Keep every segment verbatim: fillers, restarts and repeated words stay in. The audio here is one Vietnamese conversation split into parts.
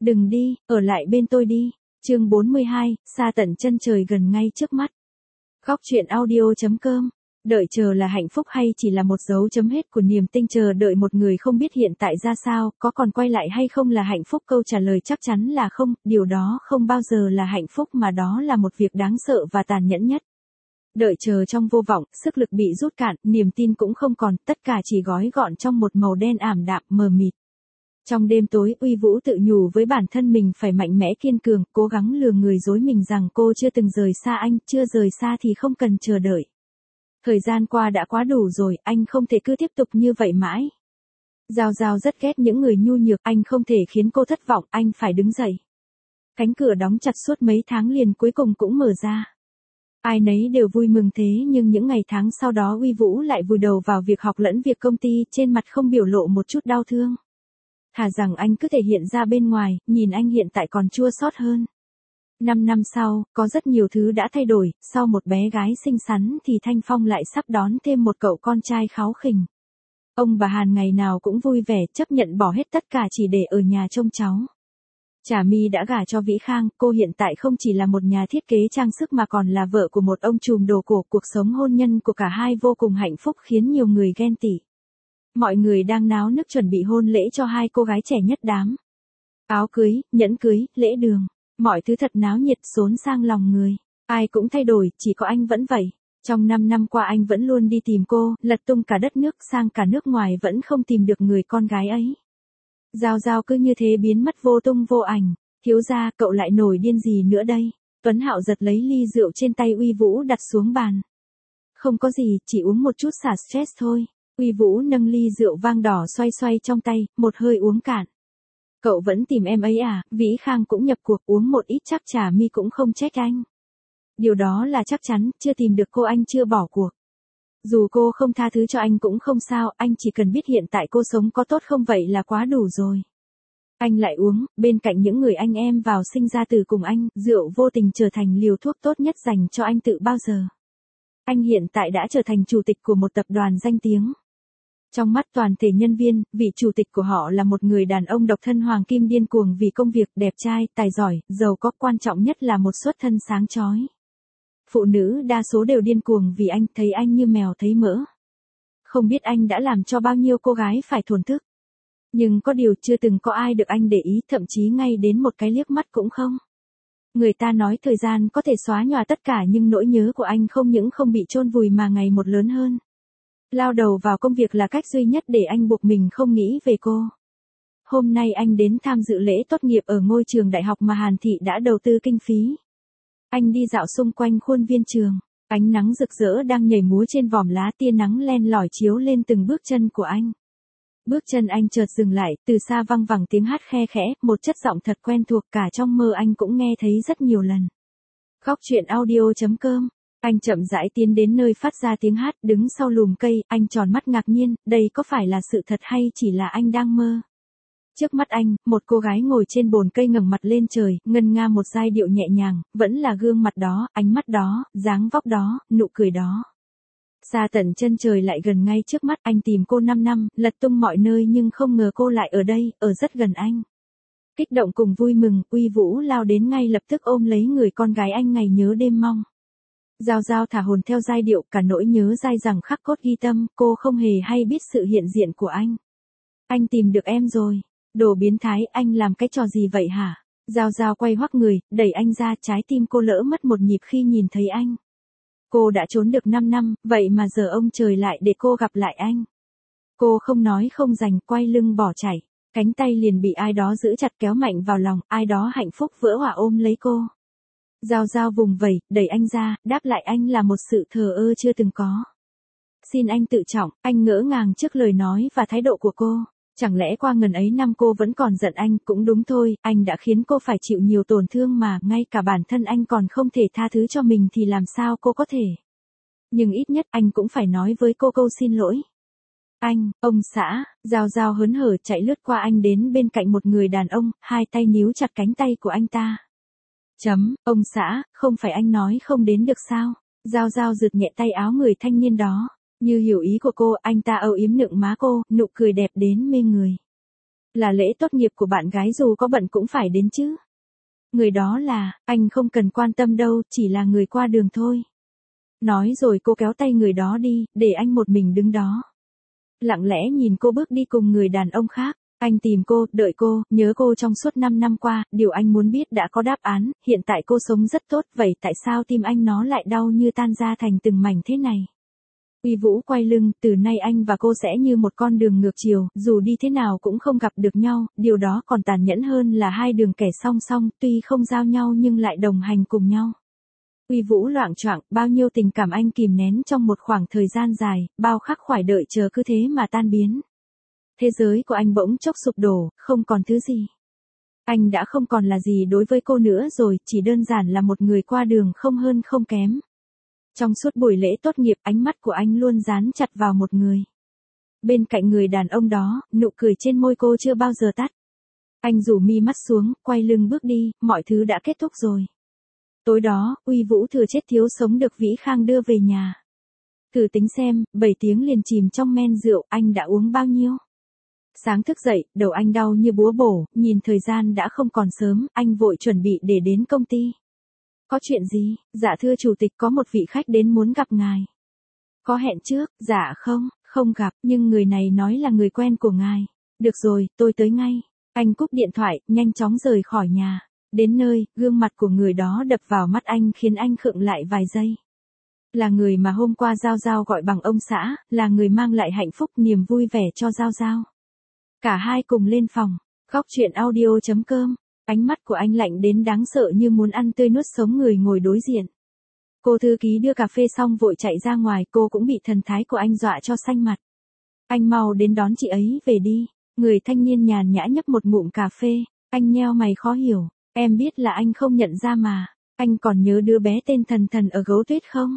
Đừng đi, ở lại bên tôi đi. Chương bốn mươi hai, xa tận chân trời gần ngay trước mắt. Góc truyện audio chấm com. Đợi chờ là hạnh phúc hay chỉ là một dấu chấm hết của niềm tin chờ đợi một người không biết hiện tại ra sao, có còn quay lại hay không là hạnh phúc? Câu trả lời chắc chắn là không, điều đó không bao giờ là hạnh phúc mà đó là một việc đáng sợ và tàn nhẫn nhất. Đợi chờ trong vô vọng, sức lực bị rút cạn, niềm tin cũng không còn, tất cả chỉ gói gọn trong một màu đen ảm đạm mờ mịt. Trong đêm tối, Uy Vũ tự nhủ với bản thân mình phải mạnh mẽ kiên cường, cố gắng lừa người dối mình rằng cô chưa từng rời xa anh, chưa rời xa thì không cần chờ đợi. Thời gian qua đã quá đủ rồi, anh không thể cứ tiếp tục như vậy mãi. Giao Giao rất ghét những người nhu nhược, anh không thể khiến cô thất vọng, anh phải đứng dậy. Cánh cửa đóng chặt suốt mấy tháng liền cuối cùng cũng mở ra. Ai nấy đều vui mừng thế nhưng những ngày tháng sau đó Uy Vũ lại vùi đầu vào việc học lẫn việc công ty, trên mặt không biểu lộ một chút đau thương. Thà rằng anh cứ thể hiện ra bên ngoài, nhìn anh hiện tại còn chua xót hơn. Năm năm sau, có rất nhiều thứ đã thay đổi, sau một bé gái xinh xắn thì Thanh Phong lại sắp đón thêm một cậu con trai kháu khỉnh. Ông bà Hàn ngày nào cũng vui vẻ, chấp nhận bỏ hết tất cả chỉ để ở nhà trông cháu. Trà My đã gả cho Vĩ Khang, cô hiện tại không chỉ là một nhà thiết kế trang sức mà còn là vợ của một ông trùm đồ cổ, cuộc sống hôn nhân của cả hai vô cùng hạnh phúc khiến nhiều người ghen tị. Mọi người đang náo nức chuẩn bị hôn lễ cho hai cô gái trẻ nhất đám. Áo cưới, nhẫn cưới, lễ đường, mọi thứ thật náo nhiệt xốn sang lòng người. Ai cũng thay đổi, chỉ có anh vẫn vậy. Trong năm năm qua anh vẫn luôn đi tìm cô, lật tung cả đất nước sang cả nước ngoài vẫn không tìm được người con gái ấy. Giao Giao cứ như thế biến mất vô tung vô ảnh. Thiếu gia, cậu lại nổi điên gì nữa đây? Tuấn Hạo giật lấy ly rượu trên tay Uy Vũ đặt xuống bàn. Không có gì, chỉ uống một chút xả stress thôi. Uy Vũ nâng ly rượu vang đỏ xoay xoay trong tay, một hơi uống cạn. Cậu vẫn tìm em ấy à? Vĩ Khang cũng nhập cuộc, uống một ít chắc Trà My cũng không trách anh. Điều đó là chắc chắn, chưa tìm được cô anh chưa bỏ cuộc. Dù cô không tha thứ cho anh cũng không sao, anh chỉ cần biết hiện tại cô sống có tốt không vậy là quá đủ rồi. Anh lại uống, bên cạnh những người anh em vào sinh ra từ cùng anh, rượu vô tình trở thành liều thuốc tốt nhất dành cho anh tự bao giờ. Anh hiện tại đã trở thành chủ tịch của một tập đoàn danh tiếng. Trong mắt toàn thể nhân viên, vị chủ tịch của họ là một người đàn ông độc thân hoàng kim điên cuồng vì công việc, đẹp trai, tài giỏi, giàu có, quan trọng nhất là một xuất thân sáng chói. Phụ nữ đa số đều điên cuồng vì anh, thấy anh như mèo thấy mỡ. Không biết anh đã làm cho bao nhiêu cô gái phải thổn thức. Nhưng có điều chưa từng có ai được anh để ý, thậm chí ngay đến một cái liếc mắt cũng không. Người ta nói thời gian có thể xóa nhòa tất cả nhưng nỗi nhớ của anh không những không bị chôn vùi mà ngày một lớn hơn. Lao đầu vào công việc là cách duy nhất để anh buộc mình không nghĩ về cô. Hôm nay anh đến tham dự lễ tốt nghiệp ở ngôi trường đại học mà Hàn Thị đã đầu tư kinh phí. Anh đi dạo xung quanh khuôn viên trường, ánh nắng rực rỡ đang nhảy múa trên vòm lá, tia nắng len lỏi chiếu lên từng bước chân của anh. Bước chân anh chợt dừng lại, từ xa văng vẳng tiếng hát khe khẽ, một chất giọng thật quen thuộc cả trong mơ anh cũng nghe thấy rất nhiều lần. Góc truyện audio chấm com. Anh chậm rãi tiến đến nơi phát ra tiếng hát, đứng sau lùm cây, anh tròn mắt ngạc nhiên, đây có phải là sự thật hay chỉ là anh đang mơ? Trước mắt anh, một cô gái ngồi trên bồn cây ngẩng mặt lên trời, ngân nga một giai điệu nhẹ nhàng, vẫn là gương mặt đó, ánh mắt đó, dáng vóc đó, nụ cười đó. Xa tận chân trời lại gần ngay trước mắt, anh tìm cô năm năm, lật tung mọi nơi nhưng không ngờ cô lại ở đây, ở rất gần anh. Kích động cùng vui mừng, Uy Vũ lao đến ngay lập tức ôm lấy người con gái anh ngày nhớ đêm mong. Giao Giao thả hồn theo giai điệu, cả nỗi nhớ dai dẳng khắc cốt ghi tâm, cô không hề hay biết sự hiện diện của anh. Anh tìm được em rồi. Đồ biến thái, anh làm cái trò gì vậy hả? Giao Giao quay hoắc người, đẩy anh ra, trái tim cô lỡ mất một nhịp khi nhìn thấy anh. Cô đã trốn được năm năm, vậy mà giờ ông trời lại để cô gặp lại anh. Cô không nói không dành, quay lưng bỏ chạy. Cánh tay liền bị ai đó giữ chặt kéo mạnh vào lòng, ai đó hạnh phúc vỡ òa ôm lấy cô. Giao Giao vùng vẩy, đẩy anh ra, đáp lại anh là một sự thờ ơ chưa từng có. Xin anh tự trọng, anh ngỡ ngàng trước lời nói và thái độ của cô. Chẳng lẽ qua ngần ấy năm cô vẫn còn giận anh? Cũng đúng thôi, anh đã khiến cô phải chịu nhiều tổn thương mà, ngay cả bản thân anh còn không thể tha thứ cho mình thì làm sao cô có thể. Nhưng ít nhất anh cũng phải nói với cô câu xin lỗi. Anh, ông xã, Giao Giao hớn hở chạy lướt qua anh đến bên cạnh một người đàn ông, hai tay níu chặt cánh tay của anh ta. Chấm, ông xã, không phải anh nói không đến được sao? Giao Giao rượt nhẹ tay áo người thanh niên đó. Như hiểu ý của cô, anh ta âu yếm nựng má cô, nụ cười đẹp đến mê người. Là lễ tốt nghiệp của bạn gái dù có bận cũng phải đến chứ. Người đó là, anh không cần quan tâm đâu, chỉ là người qua đường thôi. Nói rồi cô kéo tay người đó đi, để anh một mình đứng đó. Lặng lẽ nhìn cô bước đi cùng người đàn ông khác. Anh tìm cô, đợi cô, nhớ cô trong suốt năm năm qua, điều anh muốn biết đã có đáp án, hiện tại cô sống rất tốt, vậy tại sao tim anh nó lại đau như tan ra thành từng mảnh thế này? Uy Vũ quay lưng, từ nay anh và cô sẽ như một con đường ngược chiều, dù đi thế nào cũng không gặp được nhau, điều đó còn tàn nhẫn hơn là hai đường kẻ song song, tuy không giao nhau nhưng lại đồng hành cùng nhau. Uy Vũ loạng choạng, bao nhiêu tình cảm anh kìm nén trong một khoảng thời gian dài, bao khắc khoải đợi chờ cứ thế mà tan biến. Thế giới của anh bỗng chốc sụp đổ, không còn thứ gì. Anh đã không còn là gì đối với cô nữa rồi, chỉ đơn giản là một người qua đường không hơn không kém. Trong suốt buổi lễ tốt nghiệp, ánh mắt của anh luôn dán chặt vào một người. Bên cạnh người đàn ông đó, nụ cười trên môi cô chưa bao giờ tắt. Anh rủ mi mắt xuống, quay lưng bước đi, mọi thứ đã kết thúc rồi. Tối đó, Uy Vũ thừa chết thiếu sống được Vĩ Khang đưa về nhà. Thử tính xem, bảy tiếng liền chìm trong men rượu, anh đã uống bao nhiêu? Sáng thức dậy, đầu anh đau như búa bổ, nhìn thời gian đã không còn sớm, anh vội chuẩn bị để đến công ty. Có chuyện gì? Dạ thưa chủ tịch, có một vị khách đến muốn gặp ngài. Có hẹn trước? Dạ không, không gặp, nhưng người này nói là người quen của ngài. Được rồi, tôi tới ngay. Anh cúp điện thoại, nhanh chóng rời khỏi nhà. Đến nơi, gương mặt của người đó đập vào mắt anh khiến anh khựng lại vài giây. Là người mà hôm qua Giao Giao gọi bằng ông xã, là người mang lại hạnh phúc niềm vui vẻ cho Giao Giao. Cả hai cùng lên phòng. Góc chuyện audio chấm com. Ánh mắt của anh lạnh đến đáng sợ như muốn ăn tươi nuốt sống người ngồi đối diện. Cô thư ký đưa cà phê xong vội chạy ra ngoài, cô cũng bị thần thái của anh dọa cho xanh mặt. Anh mau đến đón chị ấy về đi. Người thanh niên nhàn nhã nhấp một ngụm cà phê. Anh nheo mày khó hiểu. Em biết là anh không nhận ra mà. Anh còn nhớ đứa bé tên Thần Thần ở Gấu Tuyết không?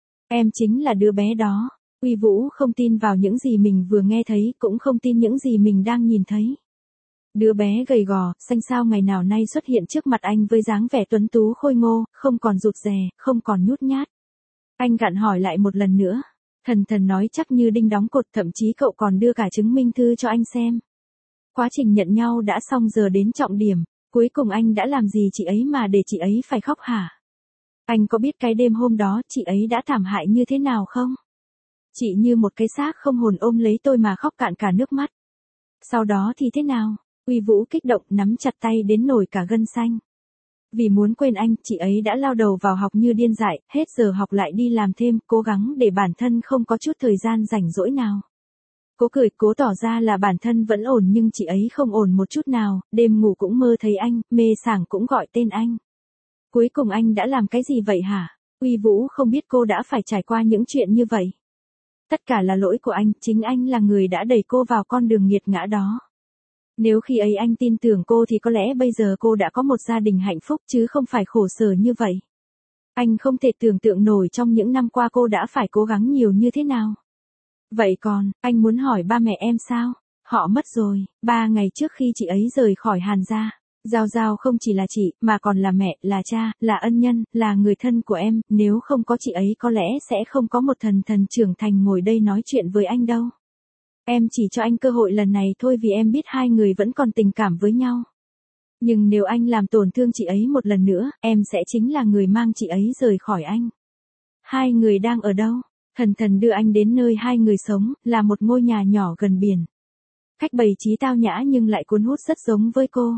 Em chính là đứa bé đó. Uy Vũ không tin vào những gì mình vừa nghe thấy, cũng không tin những gì mình đang nhìn thấy. Đứa bé gầy gò, xanh xao ngày nào nay xuất hiện trước mặt anh với dáng vẻ tuấn tú khôi ngô, không còn rụt rè, không còn nhút nhát. Anh gặn hỏi lại một lần nữa. Thần Thần nói chắc như đinh đóng cột, thậm chí cậu còn đưa cả chứng minh thư cho anh xem. Quá trình nhận nhau đã xong, giờ đến trọng điểm. Cuối cùng anh đã làm gì chị ấy mà để chị ấy phải khóc hả? Anh có biết cái đêm hôm đó chị ấy đã thảm hại như thế nào không? Chị như một cái xác không hồn ôm lấy tôi mà khóc cạn cả nước mắt. Sau đó thì thế nào? Uy Vũ kích động nắm chặt tay đến nổi cả gân xanh. Vì muốn quên anh, chị ấy đã lao đầu vào học như điên dại, hết giờ học lại đi làm thêm, cố gắng để bản thân không có chút thời gian rảnh rỗi nào. Cố cười, cố tỏ ra là bản thân vẫn ổn nhưng chị ấy không ổn một chút nào, đêm ngủ cũng mơ thấy anh, mê sảng cũng gọi tên anh. Cuối cùng anh đã làm cái gì vậy hả? Uy Vũ không biết cô đã phải trải qua những chuyện như vậy. Tất cả là lỗi của anh, chính anh là người đã đẩy cô vào con đường nghiệt ngã đó. Nếu khi ấy anh tin tưởng cô thì có lẽ bây giờ cô đã có một gia đình hạnh phúc chứ không phải khổ sở như vậy. Anh không thể tưởng tượng nổi trong những năm qua cô đã phải cố gắng nhiều như thế nào. Vậy còn, anh muốn hỏi ba mẹ em sao? Họ mất rồi, ba ngày trước khi chị ấy rời khỏi Hàn gia. Giao Giao không chỉ là chị, mà còn là mẹ, là cha, là ân nhân, là người thân của em, nếu không có chị ấy có lẽ sẽ không có một Thần Thần trưởng thành ngồi đây nói chuyện với anh đâu. Em chỉ cho anh cơ hội lần này thôi vì em biết hai người vẫn còn tình cảm với nhau. Nhưng nếu anh làm tổn thương chị ấy một lần nữa, em sẽ chính là người mang chị ấy rời khỏi anh. Hai người đang ở đâu? Thần Thần đưa anh đến nơi hai người sống, là một ngôi nhà nhỏ gần biển. Cách bày trí tao nhã nhưng lại cuốn hút rất giống với cô.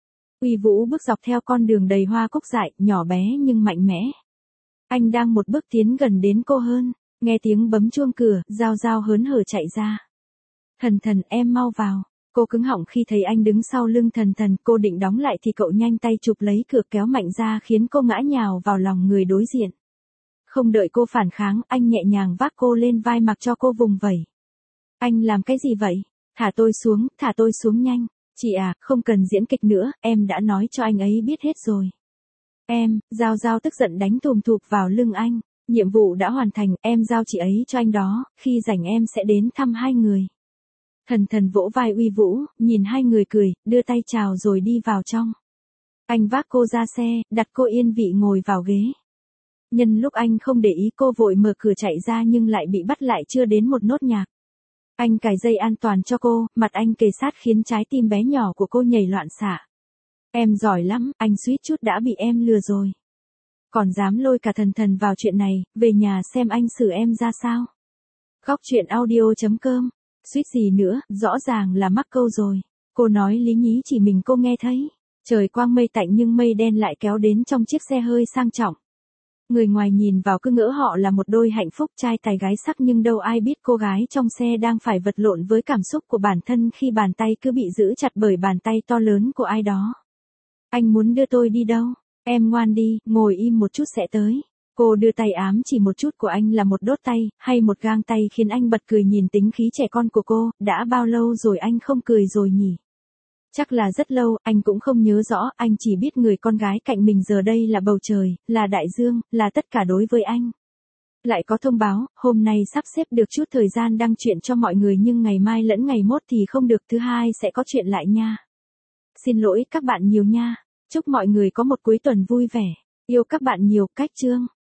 Uy Vũ bước dọc theo con đường đầy hoa cúc dại, nhỏ bé nhưng mạnh mẽ. Anh đang một bước tiến gần đến cô hơn, nghe tiếng bấm chuông cửa, Giao Giao hớn hở chạy ra. Thần Thần, em mau vào. Cô cứng họng khi thấy anh đứng sau lưng Thần Thần, cô định đóng lại thì cậu nhanh tay chụp lấy cửa kéo mạnh ra khiến cô ngã nhào vào lòng người đối diện. Không đợi cô phản kháng, anh nhẹ nhàng vác cô lên vai mặc cho cô vùng vẩy. Anh làm cái gì vậy? Thả tôi xuống, thả tôi xuống nhanh. Chị à, không cần diễn kịch nữa, em đã nói cho anh ấy biết hết rồi. Em, Giao Giao tức giận đánh thùm thụp vào lưng anh. Nhiệm vụ đã hoàn thành, em giao chị ấy cho anh đó, khi rảnh em sẽ đến thăm hai người. Thần Thần vỗ vai Uy Vũ, nhìn hai người cười, đưa tay chào rồi đi vào trong. Anh vác cô ra xe, đặt cô yên vị ngồi vào ghế. Nhân lúc anh không để ý cô vội mở cửa chạy ra nhưng lại bị bắt lại chưa đến một nốt nhạc. Anh cài dây an toàn cho cô, mặt anh kề sát khiến trái tim bé nhỏ của cô nhảy loạn xạ. Em giỏi lắm, anh suýt chút đã bị em lừa rồi. Còn dám lôi cả thần thần vào chuyện này, về nhà xem anh xử em ra sao. Góc chuyện audio chấm com. Suýt gì nữa, rõ ràng là mắc câu rồi. Cô nói lý nhí chỉ mình cô nghe thấy. Trời quang mây tạnh nhưng mây đen lại kéo đến trong chiếc xe hơi sang trọng. Người ngoài nhìn vào cứ ngỡ họ là một đôi hạnh phúc trai tài gái sắc, nhưng đâu ai biết cô gái trong xe đang phải vật lộn với cảm xúc của bản thân khi bàn tay cứ bị giữ chặt bởi bàn tay to lớn của ai đó. Anh muốn đưa tôi đi đâu? Em ngoan đi, ngồi im một chút sẽ tới. Cô đưa tay ám chỉ một chút của anh là một đốt tay, hay một gang tay, khiến anh bật cười nhìn tính khí trẻ con của cô. Đã bao lâu rồi anh không cười rồi nhỉ? Chắc là rất lâu, anh cũng không nhớ rõ, anh chỉ biết người con gái cạnh mình giờ đây là bầu trời, là đại dương, là tất cả đối với anh. Lại có thông báo, hôm nay sắp xếp được chút thời gian đăng chuyện cho mọi người nhưng ngày mai lẫn ngày mốt thì không được, thứ hai sẽ có chuyện lại nha. Xin lỗi các bạn nhiều nha. Chúc mọi người có một cuối tuần vui vẻ. Yêu các bạn nhiều, Cách Chương.